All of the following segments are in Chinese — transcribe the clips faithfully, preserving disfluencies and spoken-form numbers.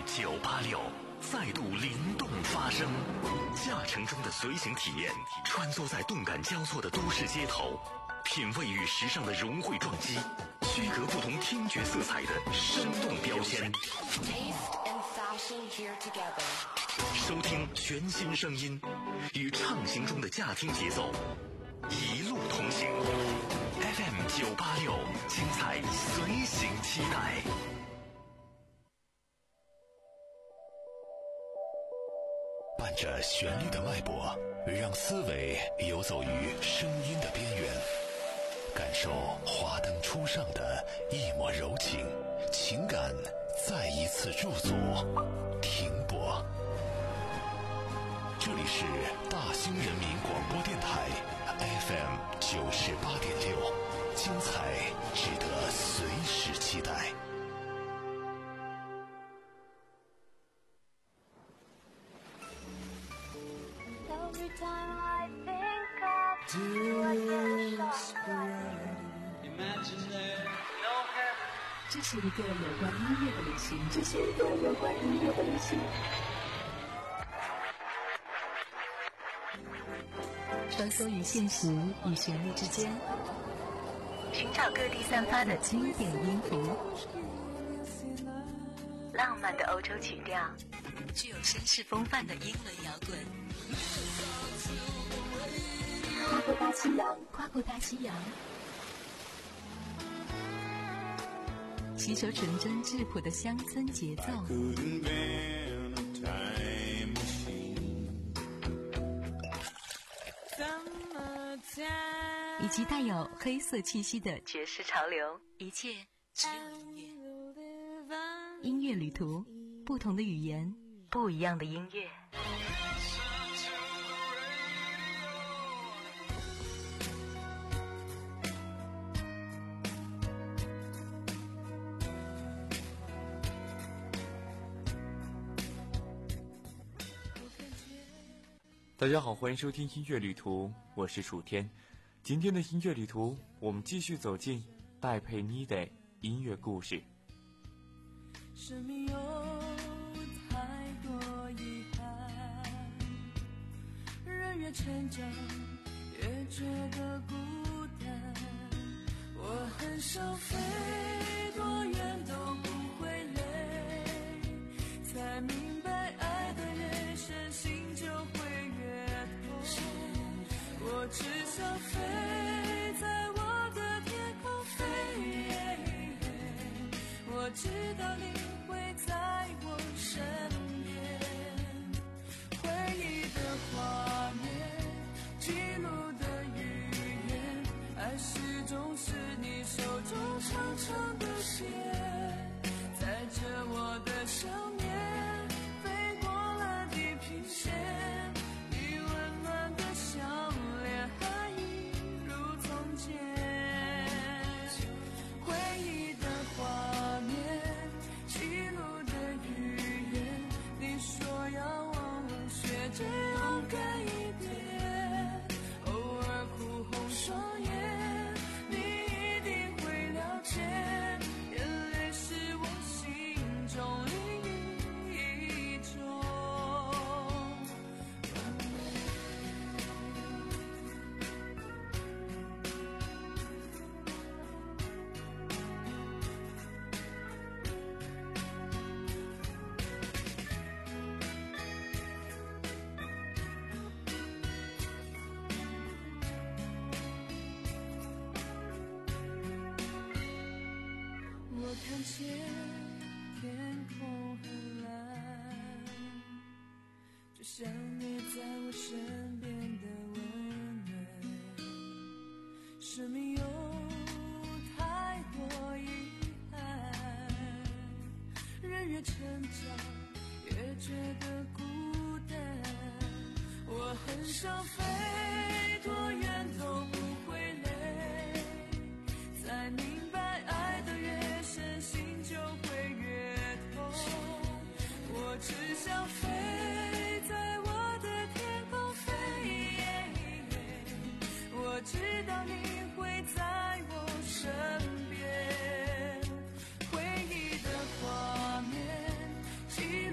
九八六再度灵动发声，驾乘中的随行体验，穿梭在动感交错的都市街头，品味与时尚的融汇撞击，区隔不同听觉色彩的生动标签。收听全新声音，与畅行中的驾听节奏，一路同行。F M 九八六，精彩随行期待。伴着旋律的脉搏，让思维游走于声音的边缘，感受华灯初上的一抹柔情，情感再一次驻足停泊。这里是大兴人民广播电台 F M 九十八点六，精彩值得随时期待。 这是一个有关音乐的旅行，这是一个有关音乐的旅行。穿梭于现实与旋律之间，寻找各地散发的经典音符，浪漫的欧洲曲调，具有绅士风范的英伦摇滚。跨过大西洋，跨过大西洋，吸收纯真质朴的乡村节奏，以及带有黑色气息的爵士潮流，一切只有音乐。音乐旅途，不同的语言，不一样的音乐。 大家好，欢迎收听音乐旅途，我是楚天。今天的音乐旅途，我们继续走进戴佩妮的音乐故事。 生命有太多遗憾，人越成长越觉得孤单，我很少飞多远都不会累，才明白爱的越深心就会越痛，我只想飞在我的天空飞，我知道你会在我身边，回忆的画面，记录的语言，爱始终是你手中长长的线，载着我的想念飞过了地平线，你温暖的笑脸还一如从前，回忆的画面，记录的语言，你说要忘了学着勇敢一点，偶尔哭红双眼，你一定会了解，眼泪是我心中另一种我看见天空很蓝，就像你在我身边的温暖，生命有太多遗憾，人越成长越觉得孤单，我很少飞多远都不会累，才明白爱的越深心就会越痛，我只想飞在我的天空飞，我知道你会在我身边，回忆的画面，记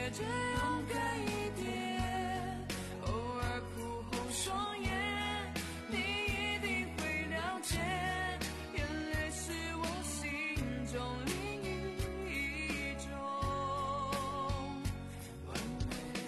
学着勇敢一点，偶尔哭红双眼，你一定会了解，眼泪是我心中另一种温柔。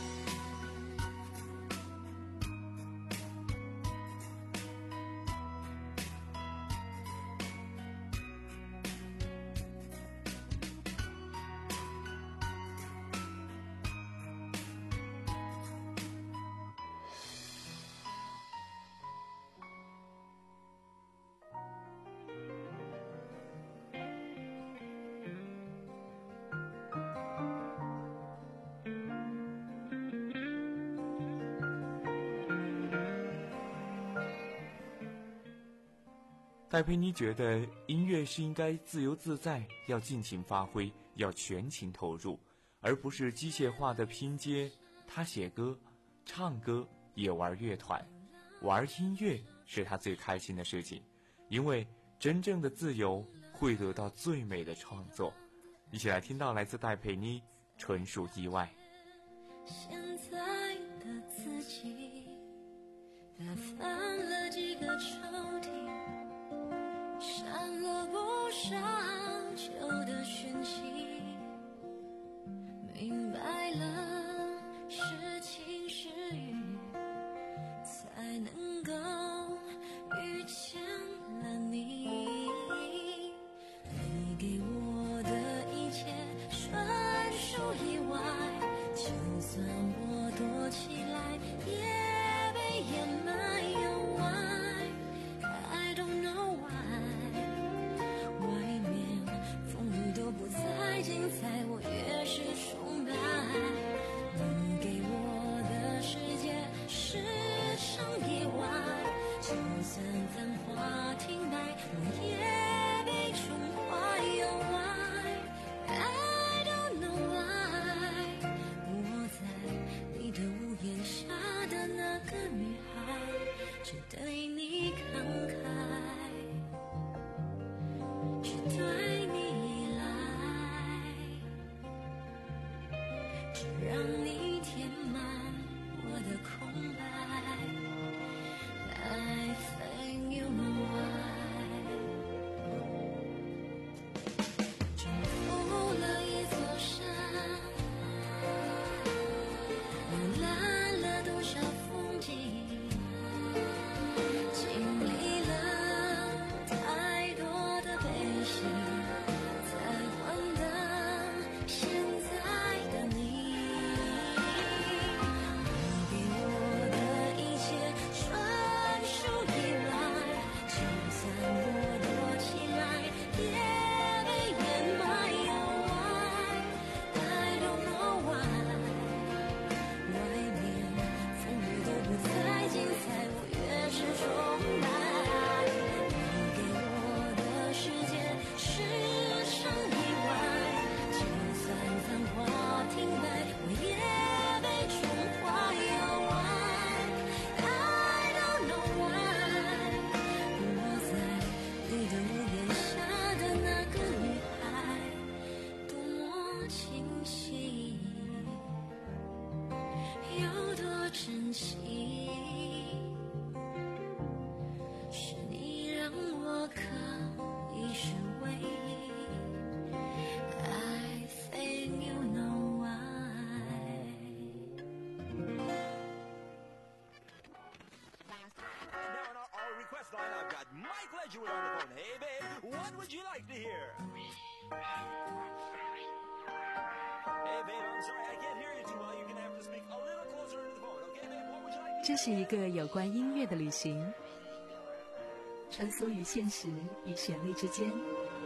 戴佩妮觉得音乐是应该自由自在，要尽情发挥，要全情投入，而不是机械化的拼接。她写歌唱歌也玩乐团，玩音乐是她最开心的事情，因为真正的自由会得到最美的创作。一起来听到来自戴佩妮，纯属意外。 现在的自己打翻了几个抽屉，删了不少旧的讯息，明白了是情是雨，才能够遇见了你。你给我的一切纯属意外，就算我躲起来也被掩埋又歪。 I don't know why， 外面风雨都不再精彩，我越是崇拜。你给我的世界是场意外，就算繁华停摆，我也被宠坏又歪。I don't know why， 我在你的屋檐下的那个女孩，只对你慷慨，只对你依赖，只让你填满我的空白。I think you know why。征服了一座山，浏览了多少风景，经历了太多的悲喜，才换得现在的你。你给我的一切纯属意外，就算我躲起来，也被掩埋又歪。I don't know why， 外面风雨都不再精彩，我越是崇拜。你给我的世界是场意外，就算繁华停摆，我也被宠坏又歪。I don't know why， 我在你的屋檐下的那个女孩，多么清晰，有多珍惜，是你让我可以是唯一。I think you know why。 Now on our, our request line, I've got Mike Ledgerwood on the phone. Hey, babe, what would you like to hear? Hey, babe, I'm sorry, I can't hear you too well. You're gonna have to speak a little closer into the phone, okay, babe? What would you like to 这是一个有关音乐的旅行，穿梭于现实与旋律之间。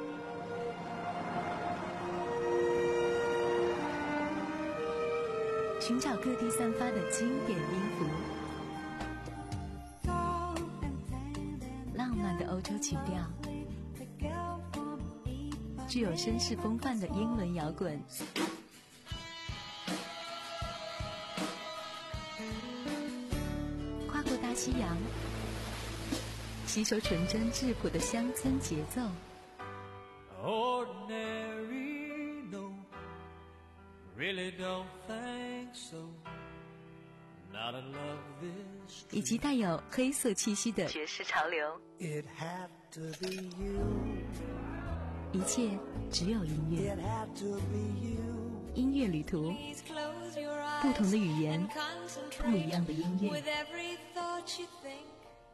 寻找各地散发的经典音符，浪漫的欧洲曲调，具有绅士风范的英伦摇滚，跨过大西洋，吸收纯真质朴的乡村节奏。 Ordinary, no Really don't think so. Not in love this 以及带有黑色气息的爵士潮流。 It had to be you. 一切只有音乐。 It had to be you. 音乐旅途， Please close your eyes 不同的语言 and concentrate 不一样的音乐。 with every thought you think.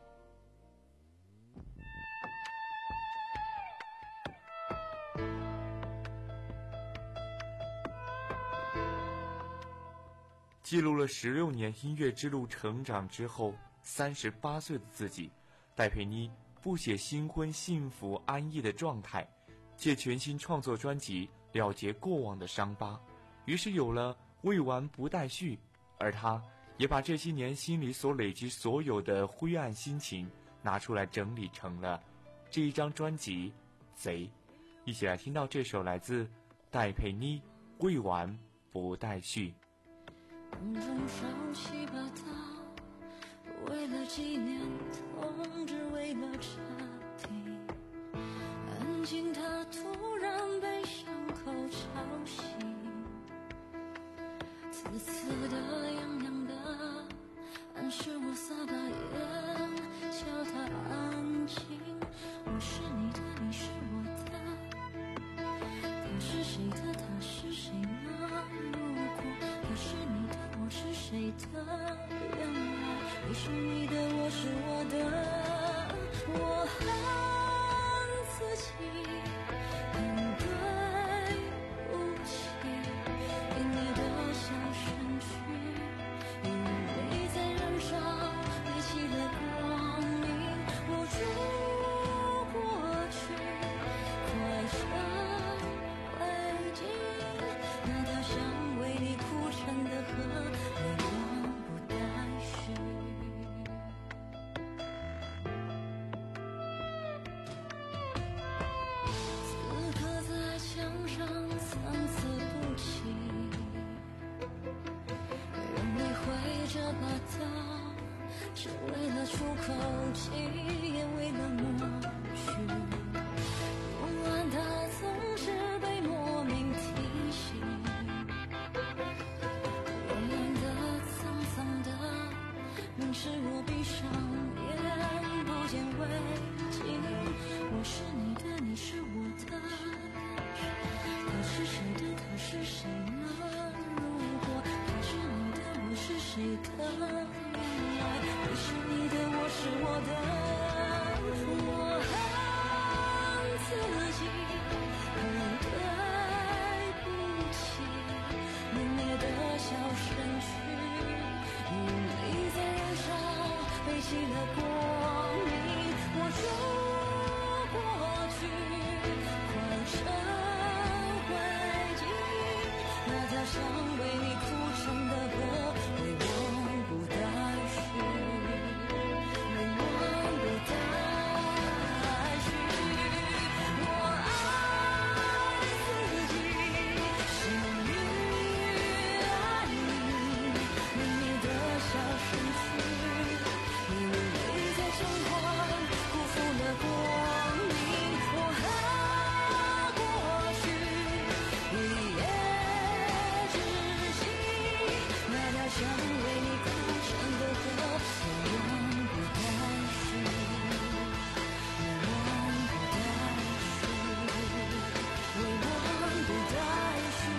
记录了十六年音乐之路成长之后，三十八岁的自己，戴佩妮不写新婚幸福安逸的状态，借全新创作专辑了结过往的伤疤，于是有了未完不待续。而他也把这些年心里所累积所有的灰暗心情拿出来整理成了这一张专辑《贼》。一起来听到这首来自戴佩妮《未完不待续》。 空中烧起把刀，为了纪念痛，只为了查题。安静它突然被伤口吵醒，刺刺的痒痒的，暗示我撒把盐，叫它安静。我是你的，你是我的，他是谁的，他是谁呢？如果他是你的，我是谁的？原来你是你的，我是我的。我恨自己，很对不起，给你的小身躯，因为在燃烧，背弃了光明，握住过去，快成灰烬。那条想为你哭成的河，未完不待续。此刻在墙上参差不齐，用力挥着把刀，只为了出口气，也为了抹去。不安它总是被莫名提醒，软软的脏脏的，明知我闭上眼不见为净。我是你的，你是我的，他是谁的，他是谁呢？如果他是你的，我是谁的？原来你是你的，我是我的。我恨自己，很对不起，泯灭的小身躯，因为在燃烧，背弃了光明，握住过去，快成灰烬。那条想为你哭成的河，未完不待续，未完不待续。我爱自己，幸运爱你，泯灭的小身躯，因为在疯狂，辜负了光明。我恨过去，一夜之际，那条想为你哭成的河，未完不待续，未完不待续，未完不待续，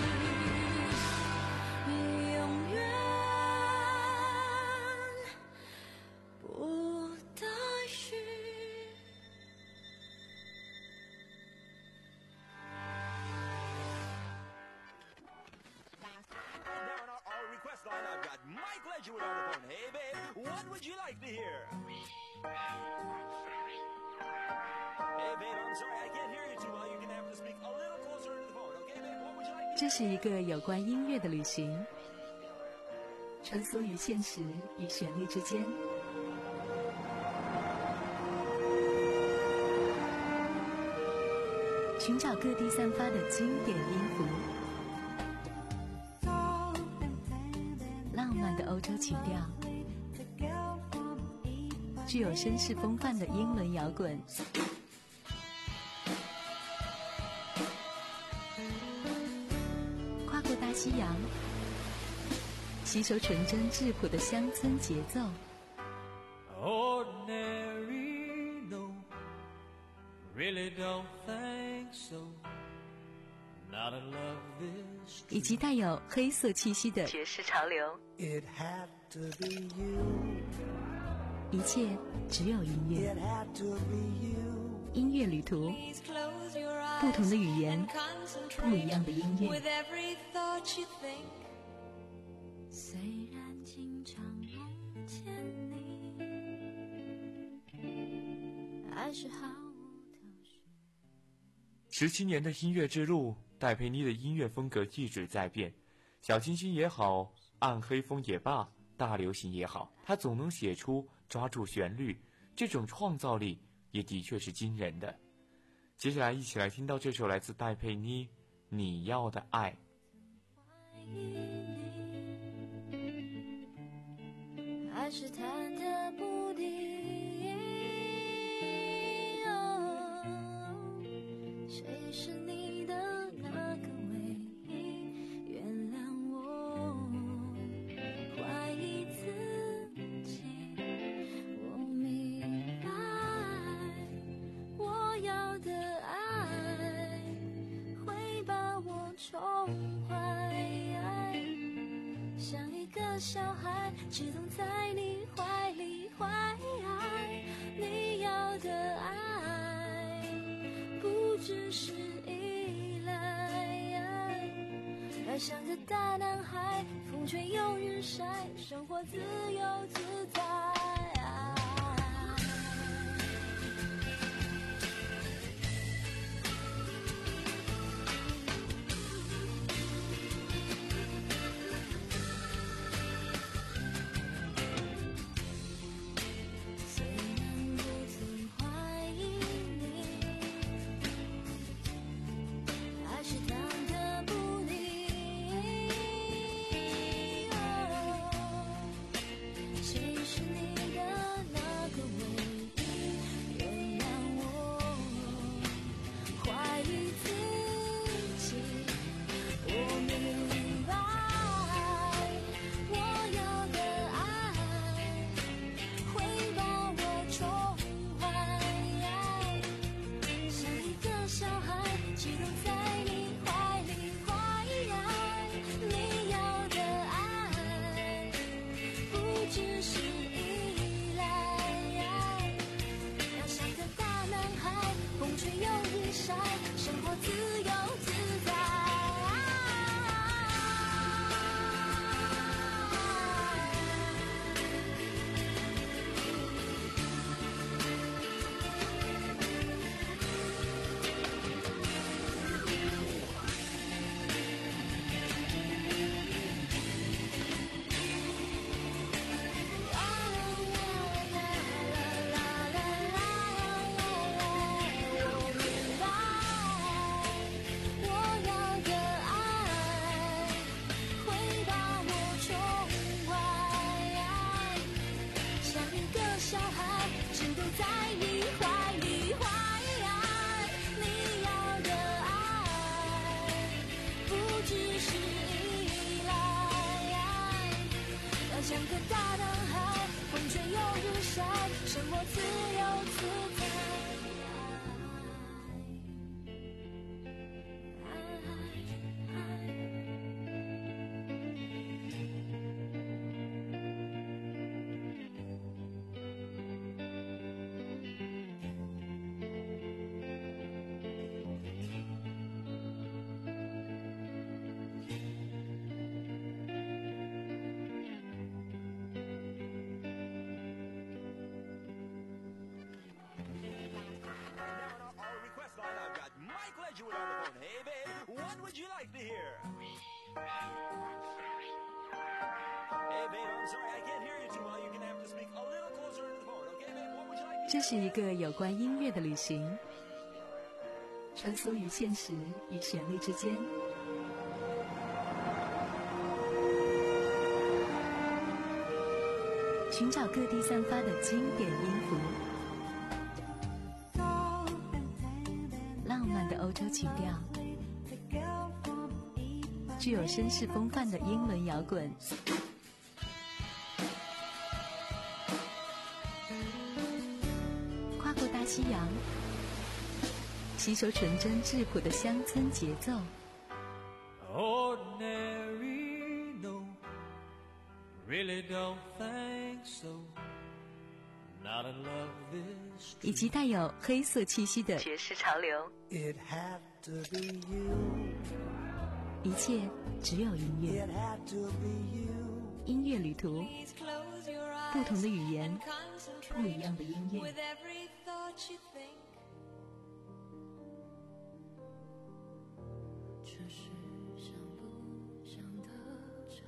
永远不待续。 Now on our, our request line, I've got Mike Ledgerwood on the phone. Hey, babe, what would you like to hear? Hey, babe, I'm sorry, I can't hear you too well. You're gonna have to speak a little closer to the phone, okay, babe? What would you like to 这是一个有关音乐的旅行，穿梭于现实与旋律之间。寻找各地散发的经典音符，浪漫的欧洲曲调，具有绅士风范的英伦摇滚，跨过大西洋， 吸收纯真质朴的乡村节奏。 Ordinary, no, really don't think so. Not a love this 以及带有黑色气息的爵士潮流。 It had to be you. 一切只有音乐。 It had to be you. 音乐旅途，不同的语言，不一样的音乐。 With every thought you think， 虽然经常梦见你，还是毫无头绪。 十七年的音乐之路，戴佩妮的音乐风格一直在变，小清新也好，暗黑风也罢，大流行也好，她总能写出抓住旋律，这种创造力也的确是惊人的。接下来一起来听到这首来自戴佩妮《你要的爱》。 还是忐忑不定，哦，谁是你的那个唯一？原谅我怀疑自己，我明白我要的爱会把我宠坏，像一个小孩只懂在你怀里怀，你要的爱不只是依赖，要像个大男孩，风吹又日晒，生活自由自在。 这是一个有关音乐的旅行，穿梭于现实与旋律之间，寻找各地散发的经典音符，浪漫的欧洲情调，具有绅士风范的英伦摇滚， 西洋，吸收纯真质朴的乡村节奏。 Ordinary, no, really don't think so. Not in love this 以及带有黑色气息的爵士潮流。 It had to be you. 一切只有音乐。 It had to be you. 音乐旅途，不同的语言，不一样的音乐。 这是想不想的差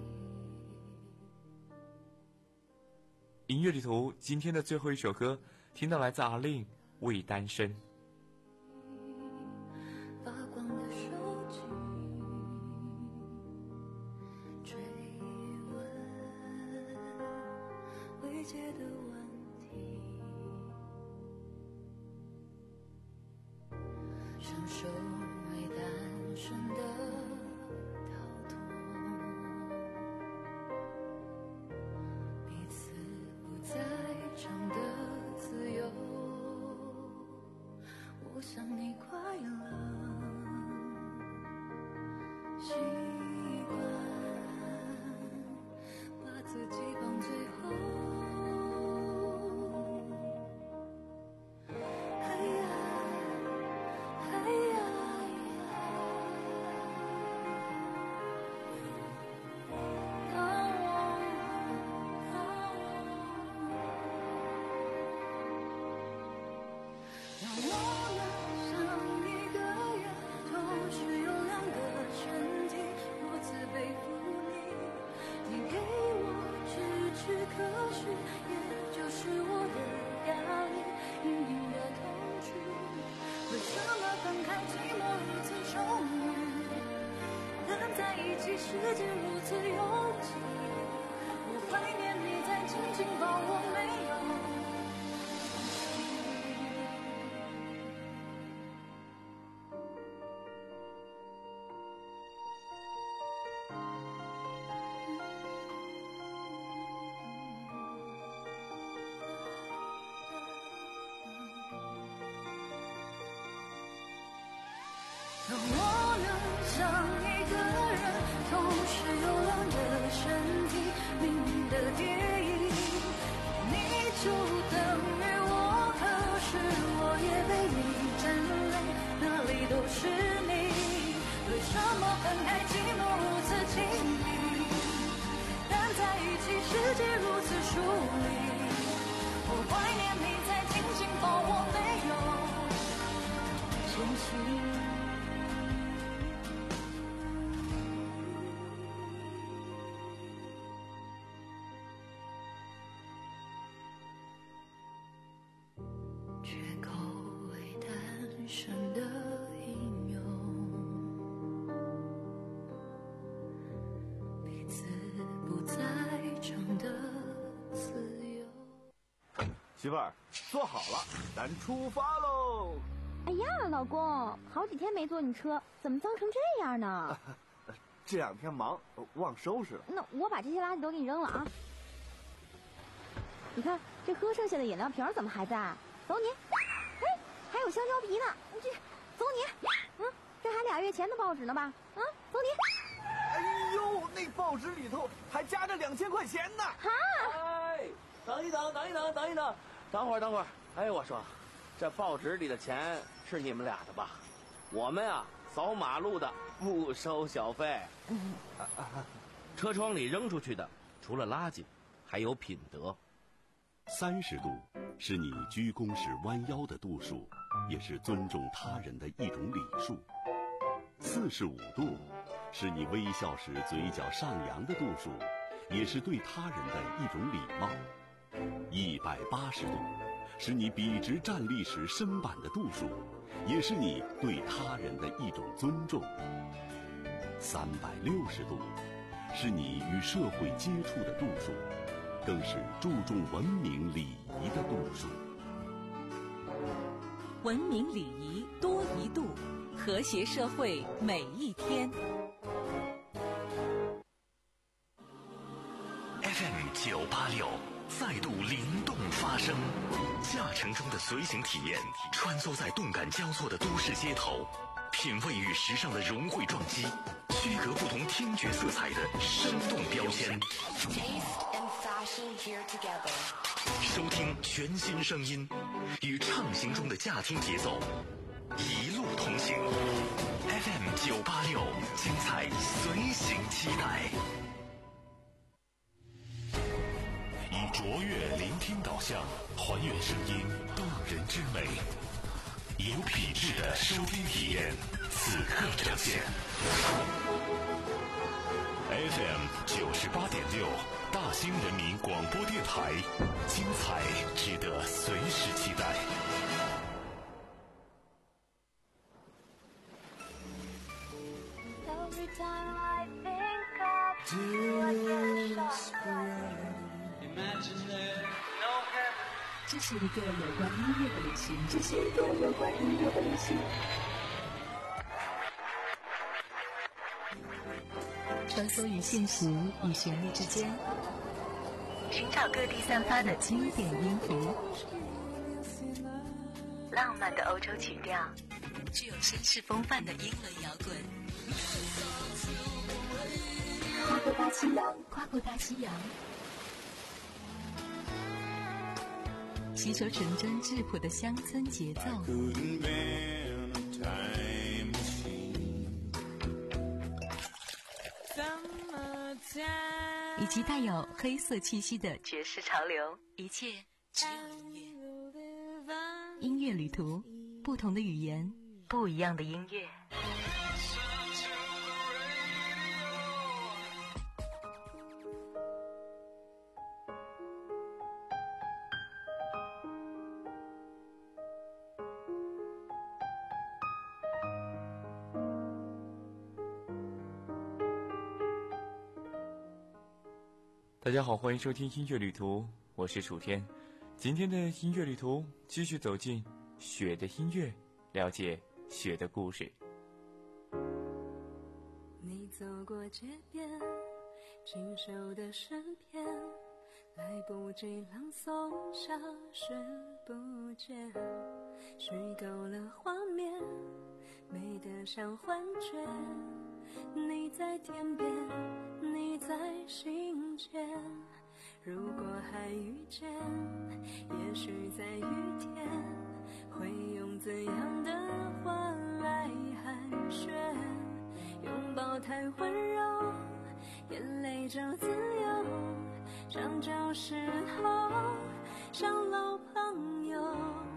异。 音乐旅途今天的最后一首歌，听到来自阿令《未单身》。 发光的手机，追问未解的问题，享受未单身的逃脱，彼此不在场的自由。我想你快乐，习惯把自己放最后。哎呀，哎呀，让我能像一个人，同时有两个身体，如此背负你。你给我支持，可是也就是我的压力，隐隐的痛楚。为什么分开寂寞如此充裕，但在一起世界如此拥挤？我怀念你在紧紧抱我，没有。让我能像一个人，同时有两个身体，命运的电影，你就等于我，可是我也被你占领，哪里都是你。为什么分开寂寞如此亲密，但在一起世界如此疏离？我怀念你在紧紧抱我，没有前行。缺口为单身的应用，彼此不在场的自由。 媳妇儿，坐好了，咱出发喽！ 哎呀，老公，好几天没坐你车，怎么脏成这样呢？ 这两天忙，忘收拾了。 那我把这些垃圾都给你扔了啊！你看这喝剩下的饮料瓶怎么还在？走你！哎，还有香蕉皮呢，这走你！嗯，这还俩月前的报纸呢吧？啊，走你！ 哎呦，那报纸里头还夹着两千块钱呢！ 哈！ 哎，等一等，等一等，等一等，等会儿，等会儿。哎，我说，这报纸里的钱是你们俩的吧？我们啊，扫马路的不收小费。 嗯啊啊、车窗里扔出去的，除了垃圾，还有品德。 三十度是你鞠躬时弯腰的度数，也是尊重他人的一种礼数。四十五度是你微笑时嘴角上扬的度数，也是对他人的一种礼貌。一百八十度是你笔直站立时身板的度数，也是你对他人的一种尊重。三百六十度是你与社会接触的度数，更是注重文明礼仪的度数。 文明礼仪多一度，和谐社会每一天。 F F M 九八六再度灵动发声，驾乘中的随行体验，穿梭在动感交错的都市街头，品味与时尚的融汇撞击，区隔不同听觉色彩的生动标签。收听全新声音，与畅行中的驾听节奏，一路同行。F M 九八六，精彩随行期待。以卓越聆听导向，还原声音动人之美，有品质的收听体验，此刻呈现。F M 九十八点六，大兴人民广播电台，精彩值得随时期待。 这是一个有关音乐的旅行，这是一个有关音乐的旅行。穿梭于现实与旋律之间，寻找各地散发的经典音符，浪漫的欧洲曲调，具有绅士风范的英伦摇滚。跨过大西洋，跨过大西洋，吸收纯真质朴的乡村节奏，以及带有黑色气息的爵士潮流，一切只有音乐。音乐旅途，不同的语言，不一样的音乐。 大家好，欢迎收听音乐旅途，我是楚天。今天的音乐旅途继续走进雪的音乐，了解雪的故事。 你走过街边，亲手的诗篇，来不及朗诵，消失不见，虚构了画面，美得像幻觉。你在天边，你在心间，如果还遇见，也许在雨天，会用怎样的话来寒暄？拥抱太温柔，眼泪就自由，像旧时候，像老朋友。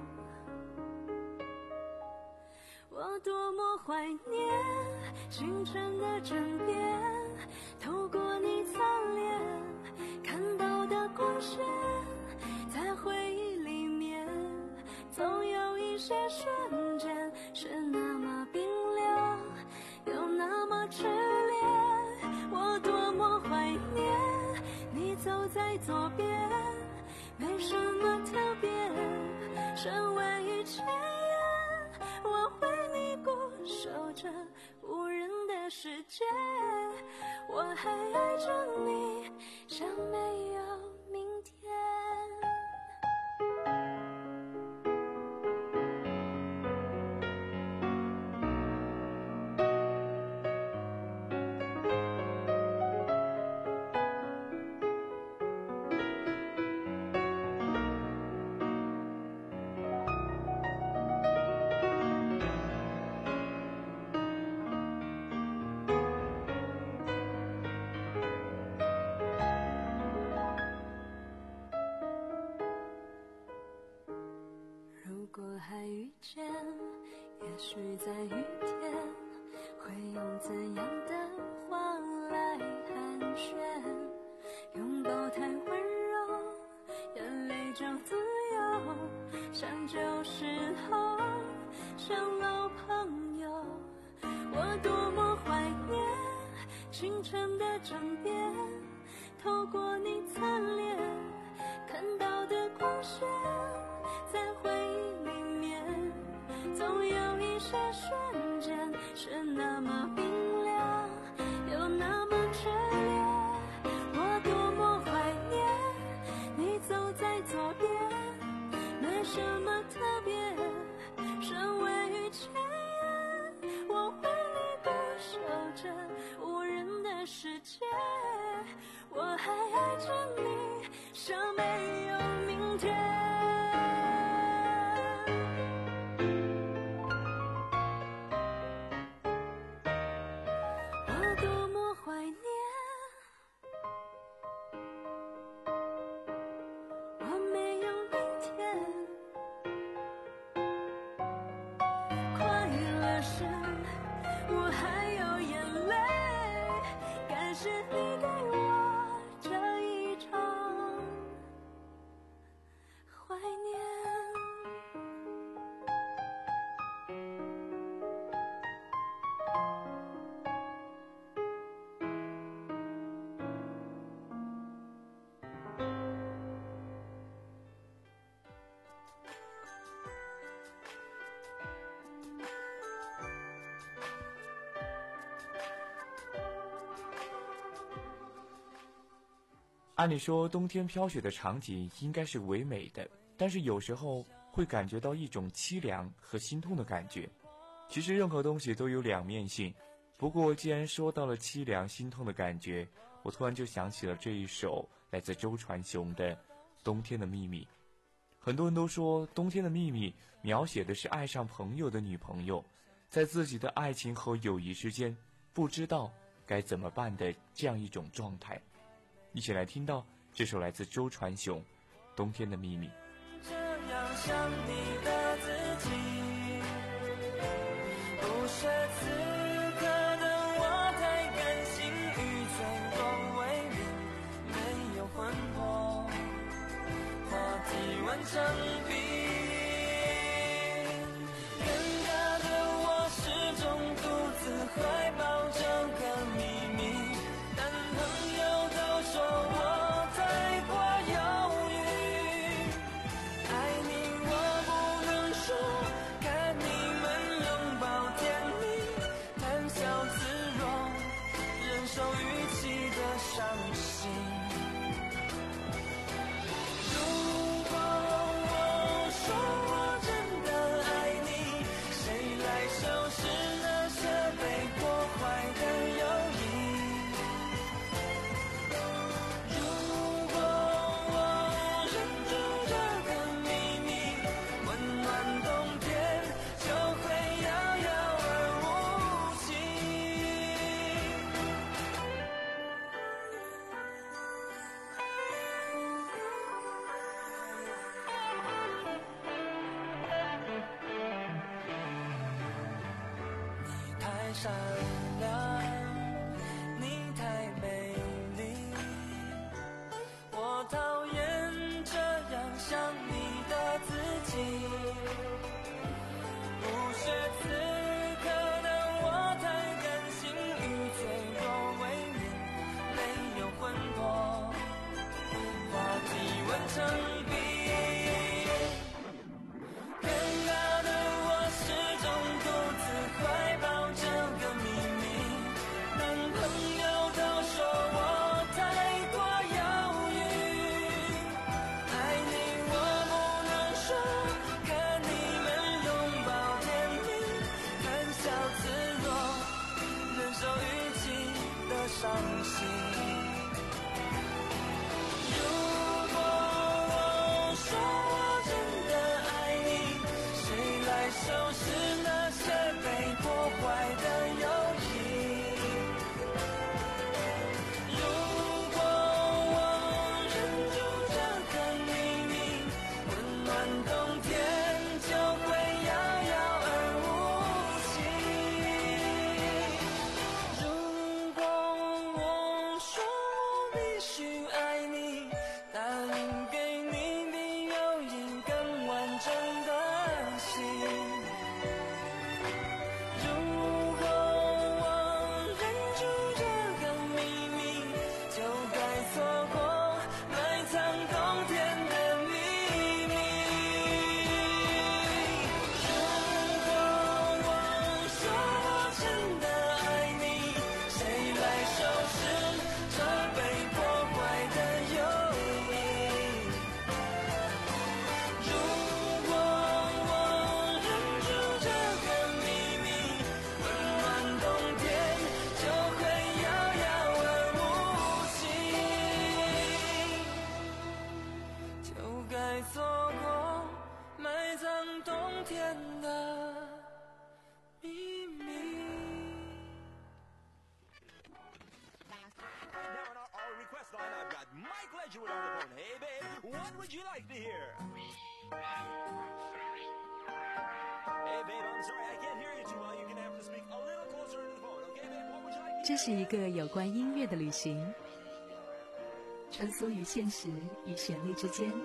我多么怀念清晨的枕边，透过你侧脸看到的光线，在回忆里面总有一些瞬间是那么冰凉，又那么炽烈。我多么怀念你走在左边，没什么特别，身为一切我为你固守着无人的世界，我还爱着你，像没有明天。也许在雨天，会用怎样的话来寒暄？拥抱太温柔，眼泪就自由，像旧时候，像老朋友。我多么怀念清晨的枕边，透过你侧脸看到的光线，在回忆里面总有一些瞬间是那么冰凉，又那么炽烈。我多么怀界，我还爱着你，像没有明天。我多么怀念我没有明天，快乐时我还有眼泪，感谢你给我这一场怀念。 按理说冬天飘雪的场景应该是唯美的，但是有时候会感觉到一种凄凉和心痛的感觉。其实任何东西都有两面性，不过既然说到了凄凉心痛的感觉，我突然就想起了这一首来自周传雄的《冬天的秘密》。很多人都说《冬天的秘密》描写的是爱上朋友的女朋友在自己的爱情和友谊之间不知道该怎么办的这样一种状态。一起来听到这首来自周传雄《冬天的秘密》。 这样想你的自己，不是此刻的我太感性，与脆弱为邻，没有魂魄，话题完成笔，尴尬的我始终独自怀抱这个秘密，但朋友都说我太过犹豫，爱你我不能说，看你们拥抱甜蜜，谈笑自若，忍受语气的伤心。如果我说我真的爱你，谁来收拾那些被破坏的友谊？如果我忍住这个秘密，温暖冬天就会遥遥而无期。你太善良，你太美丽，我讨厌这样想你的自己，不是此刻的我太感性，与脆弱为邻，没有魂魄，话题完成笔，尴尬的我始终独自怀抱这个秘密， you on the phone. Hey, babe, what would you like to hear? Hey, babe, I'm sorry, I can't hear you too well. You're gonna have to speak a little closer to the phone, okay, babe? What would you like to hear? 这是一个有关音乐的旅行，穿梭于现实与旋律之间。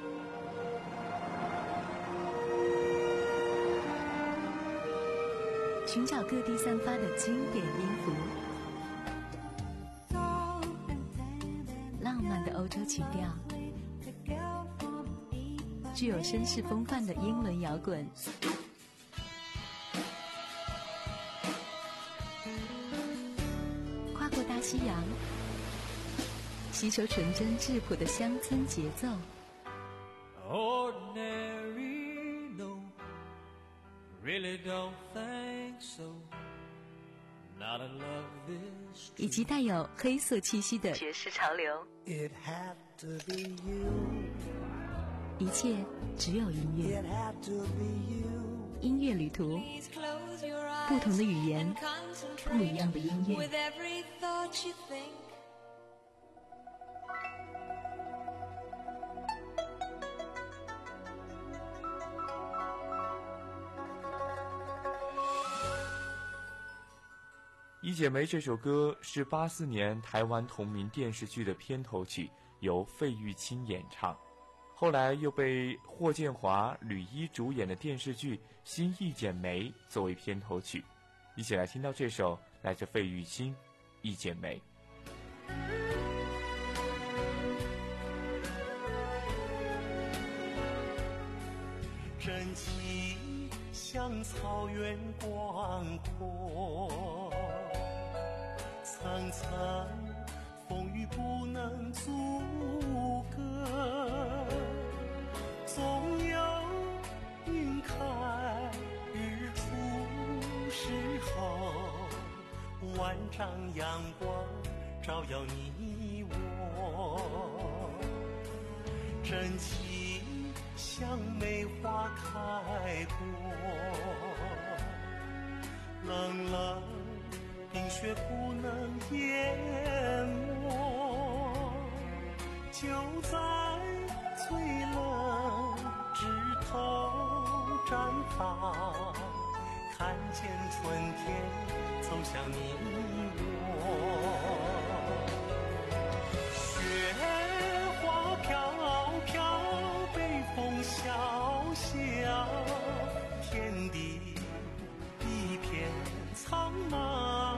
寻找各地散发的经典音符，浪漫的欧洲情调，具有绅士风范的英伦摇滚，跨过大西洋，吸收纯真质朴的乡村节奏。 Ordinary, no, really don't think so. Not in love this 以及带有黑色气息的爵士潮流。 It had to be you. 一切只有音乐。 It had to be you. 音乐旅途，不同的语言，不一样的音乐。 With every thought you think. 《一姐妹》这首歌是八四年台湾同名电视剧的片头曲，由费玉清演唱，后来又被霍建华、吕一主演的电视剧《新一剪梅》作为片头曲。一起来听到这首来自费玉清《一剪梅》。 真情像草原广阔，层层风雨不能阻隔，总有云开日出时候，万丈阳光照耀你我，真情像梅花开过，冷冷冰雪不能淹没，就在最冷枝头绽放，看见春天走向你我。雪花飘飘，北风萧萧，天地一片苍茫，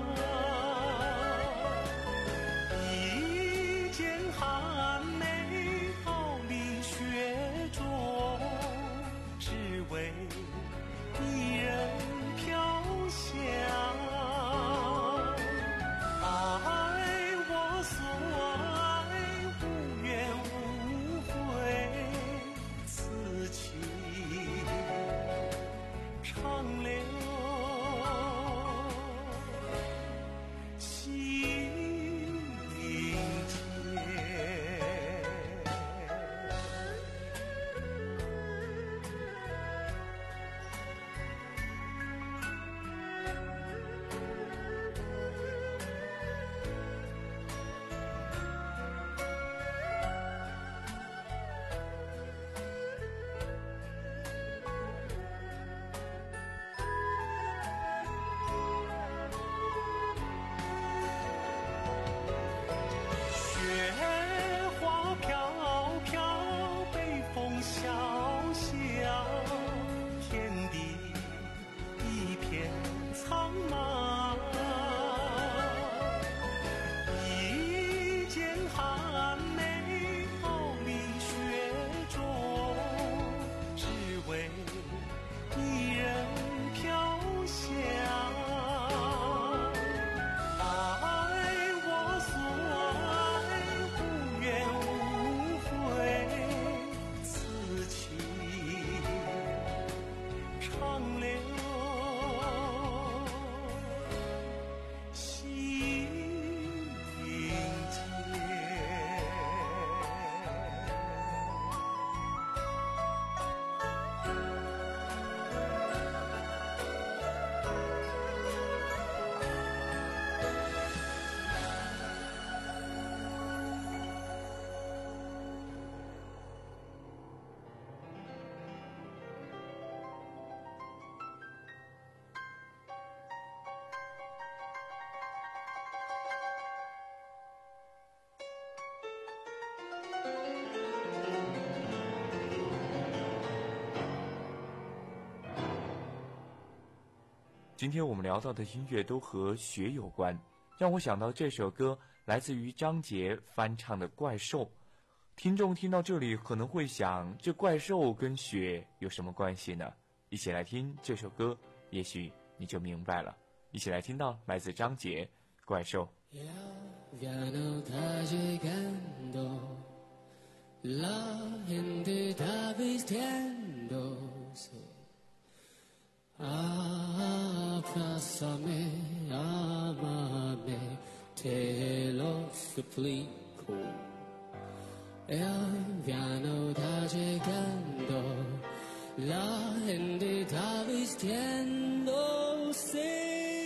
一剪寒梅傲立雪中，只为一人飘香。爱我所爱，无怨无悔，此情长留心间。雪花飘飘，北风萧萧，天地一片苍茫，一剪寒梅傲立雪中，只为一人飘香。爱我所爱，无怨无悔，此情长留心间。 今天我们聊到的音乐都和雪有关，让我想到这首歌来自于张杰翻唱的《怪兽》。听众听到这里可能会想，这怪兽跟雪有什么关系呢？一起来听这首歌，也许你就明白了。一起来听到来自张杰《怪兽》。 Abrázame, amame, te lo suplico. El piano está llegando, la gente está vistiéndose.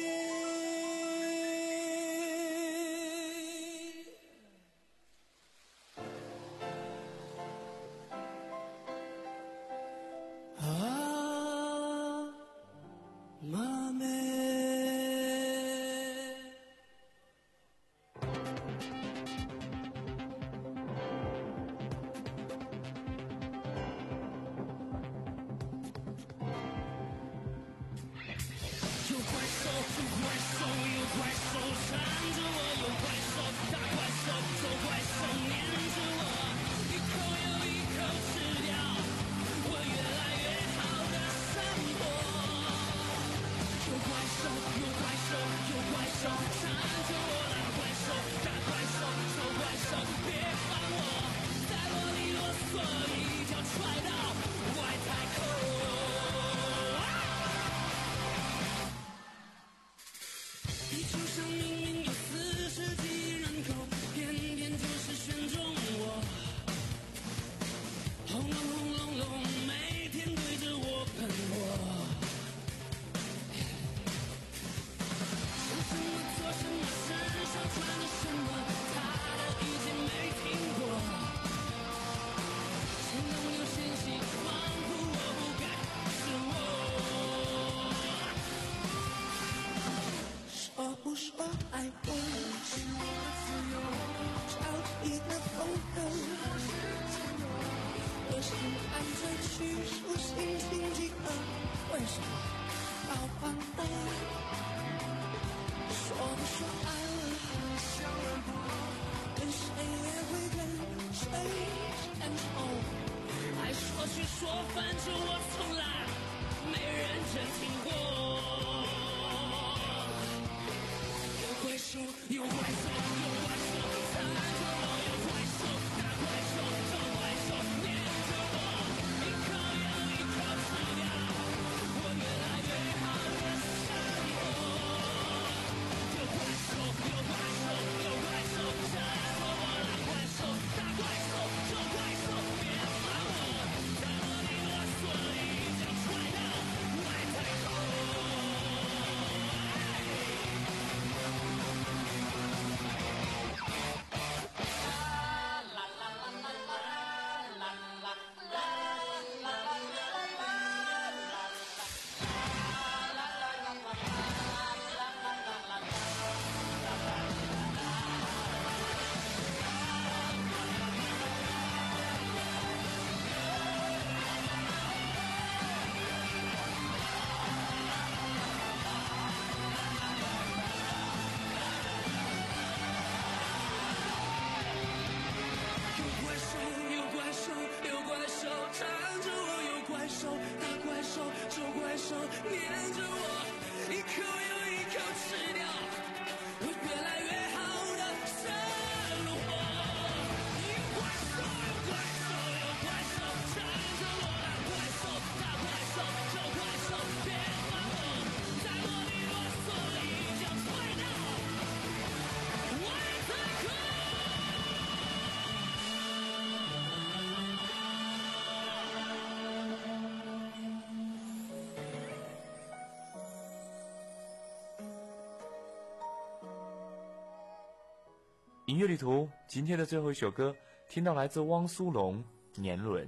音乐旅途今天的最后一首歌，听到来自汪苏泷《年轮》。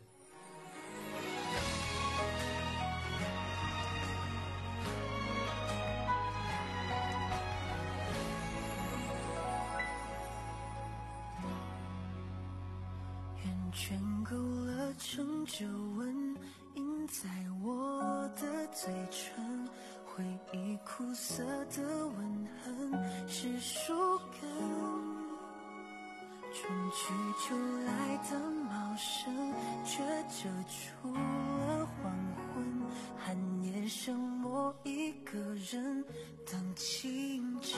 圆圈勾勒成皱纹，印在我的嘴唇，回回忆苦涩的吻痕是树根，春去秋来的茂盛，却遮住了黄昏。寒夜剩我一个人等清晨，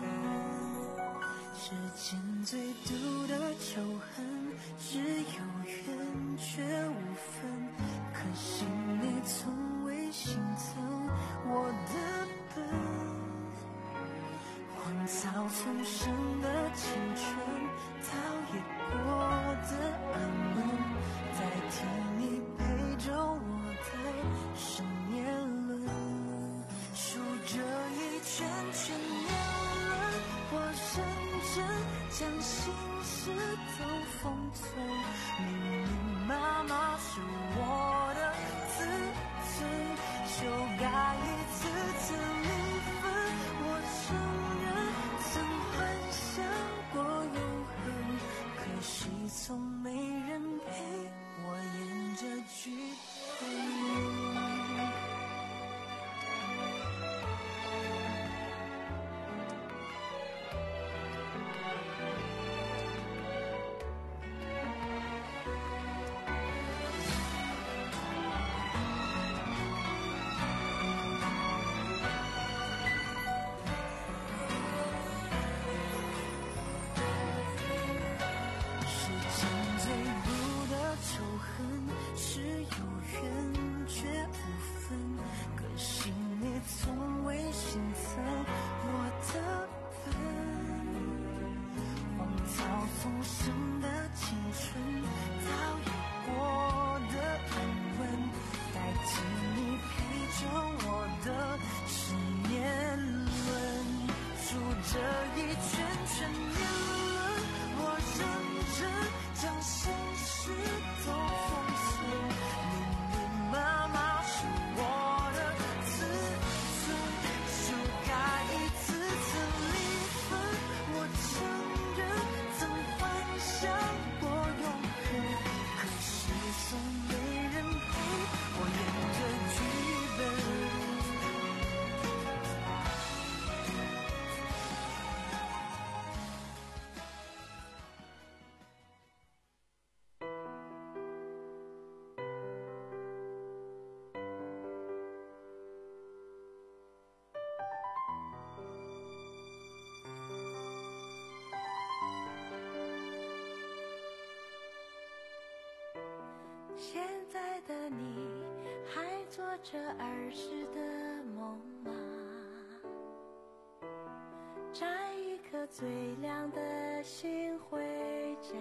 世间最毒的仇恨，只有缘却无分。可惜你从未心疼我的笨，荒草丛生的青春，倒也过得安稳，代替你陪着我的生年轮。数着一圈圈年轮，我认真将心事都封存。密密麻麻是我的自尊，修改一次次离分。我承认曾幻想过永恒，可惜从没人陪我演这剧本。这一圈圈年轮，我认真将心事都封存。密密麻麻是我的自尊，修改一次次离分。我承认曾幻想过永恒，可惜从没人陪我演这剧本。 现在的你还做着儿时的梦吗？摘一颗最亮的星回家，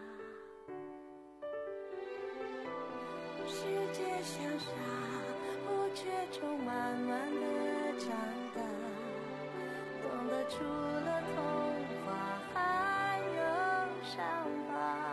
世界像沙，不觉中慢慢的长大，懂得除了童话还有伤疤。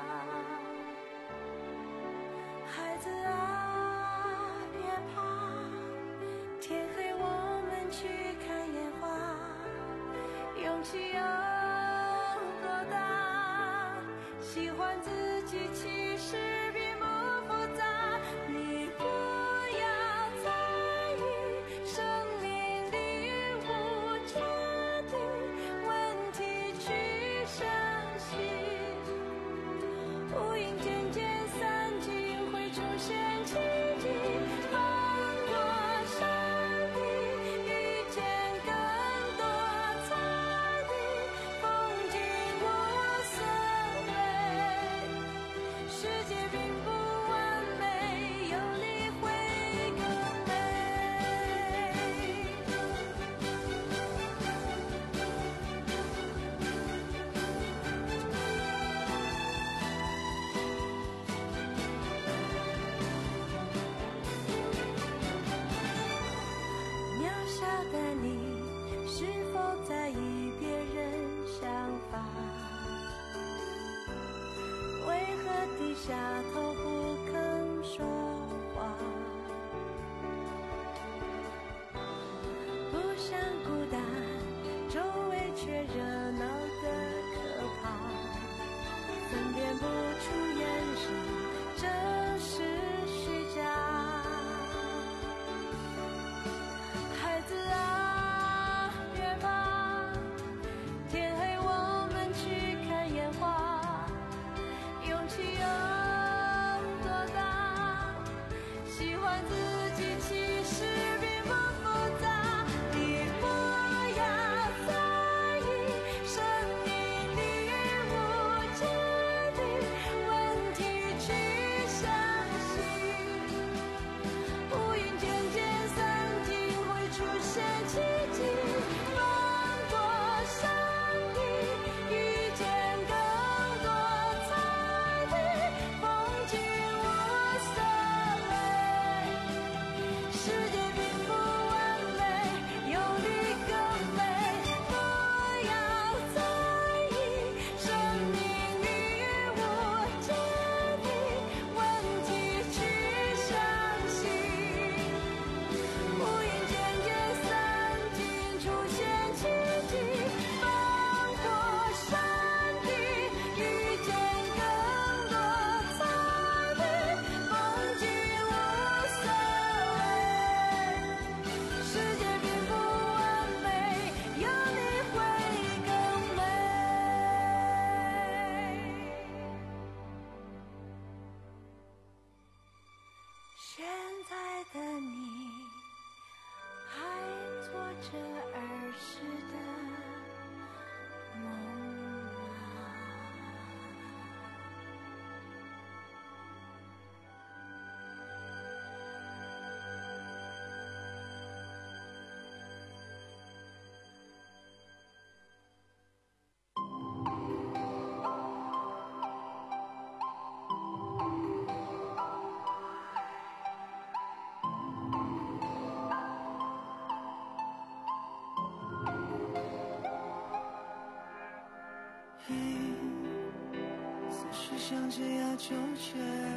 孩子啊，别怕，天黑我们去看烟花。勇气有多大？喜欢自己其实并不复杂。你不要在意生命里无常的问题，去相信乌云渐渐散尽。出现奇迹，翻过山地，遇见更多彩的风景无所谓。世界并不完美，有你会更美。 着儿时的梦。 像解压纠结，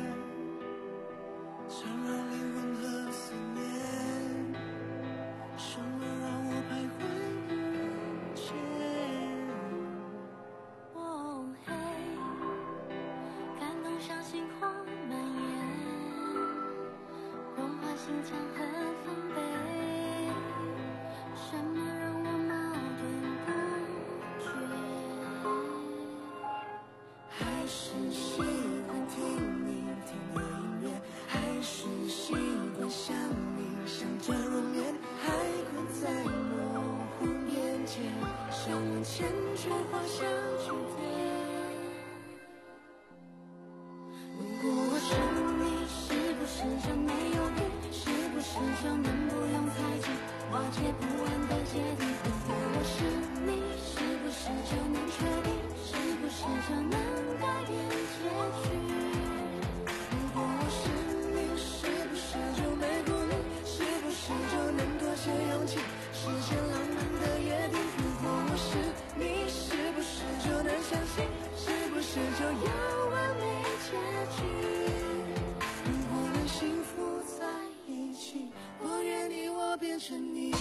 缠绕灵魂和思念，什么让我徘徊不前？ 哦嘿，感动像心花蔓延，融化心墙和防备，什么让我矛盾不决？ 还是喜欢听你听的音乐，还是习惯想你想着入眠，海困在模糊边界，想往前却滑向终点。如果我是你，是不是就没有雨？是不是就能不用猜忌瓦解不完的结局？如果我是你，是不是就能确定？是不是就能改变结局？如果我是你，是不是就没顾虑？是不是就能多些勇气，实现浪漫的约定？如果我是你，是不是就能相信？是不是就要完美结局？如果能幸福在一起，我愿你我变成你。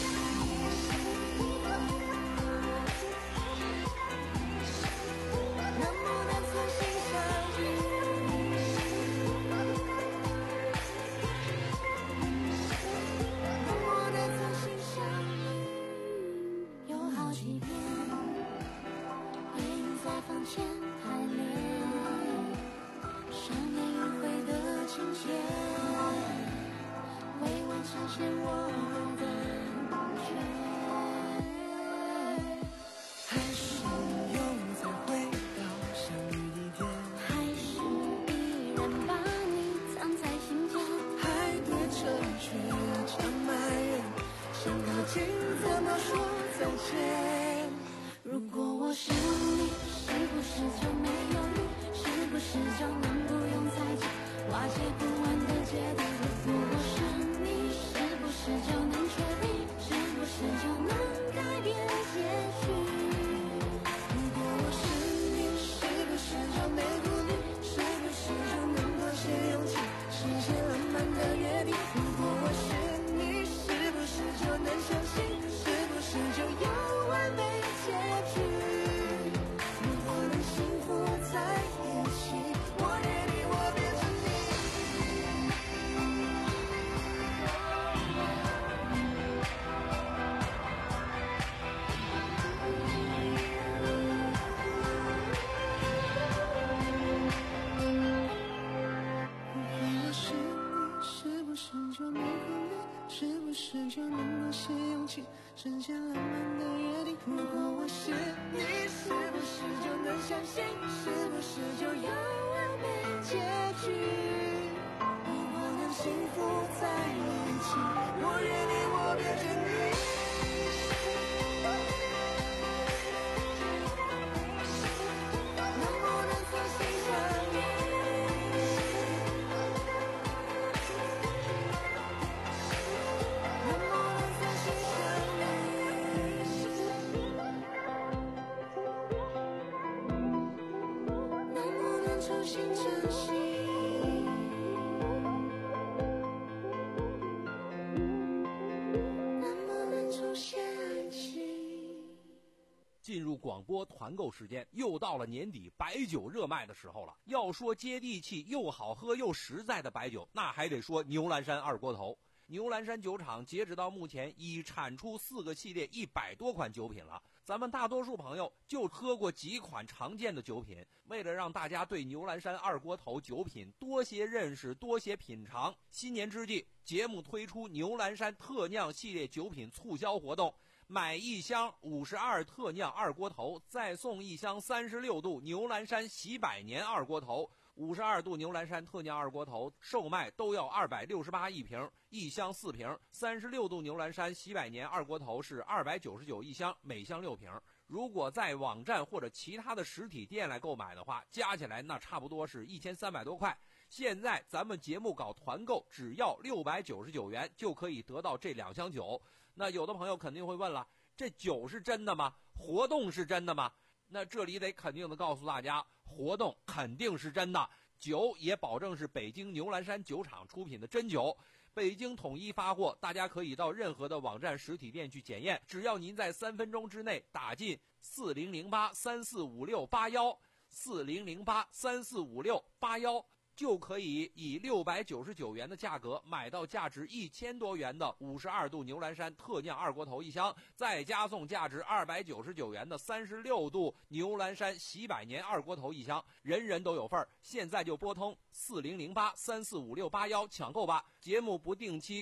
如果我是你，是不是就没有你？是不是就能不用猜忌瓦解不完的结局？如果我是你，是不是就能确定？是不是就能改变结局？如果我是你，是不是就没顾虑？是不是就能多些勇气，实现浪漫的约定？如果我是你，是不是就能相信？是不是就要完美结局？如果能幸福在一起，我愿你我变成你。如果我是你，是不是就没顾虑？是不是就能多些勇气，实现浪漫的约定？如果我是你，是不是就能相信？是不是就要完美结局？如果能幸福在一起，我愿你我变成你。能不能重新相遇？ 进入广播团购时间，又到了年底白酒热卖的时候了。要说接地气又好喝又实在的白酒，那还得说牛栏山二锅头。牛栏山酒厂截止到目前已产出四个系列一百多款酒品了，咱们大多数朋友就喝过几款常见的酒品。为了让大家对牛栏山二锅头酒品多些认识多些品尝，新年之际节目推出牛栏山特酿系列酒品促销活动， 买一箱五十二特酿二锅头，再送一箱三十六度牛栏山喜百年二锅头。五十二度牛栏山特酿二锅头售卖都要二百六十八一瓶，一箱四瓶。三十六度牛栏山喜百年二锅头是二百九十九一箱，每箱六瓶。如果在网站或者其他的实体店来购买的话，加起来那差不多是一千三百多块。现在咱们节目搞团购，只要六百九十九元就可以得到这两箱酒。那有的朋友肯定会问了，这酒是真的吗？活动是真的吗？那这里得肯定的告诉大家，活动肯定是真的，酒也保证是北京牛栏山酒厂出品的真酒，北京统一发货，大家可以到任何的网站实体店去检验，只要您在三分钟之内打进四零零八三四五六八幺四零零八三四五六八幺，就可以以六百九十九元的价格买到价值一千多元的五十二度牛栏山特酿二锅头一箱，再加送价值二百九十九元的三十六度牛栏山喜百年二锅头一箱，人人都有份儿。现在就拨通四零零八三四五六八幺抢购吧。节目不定期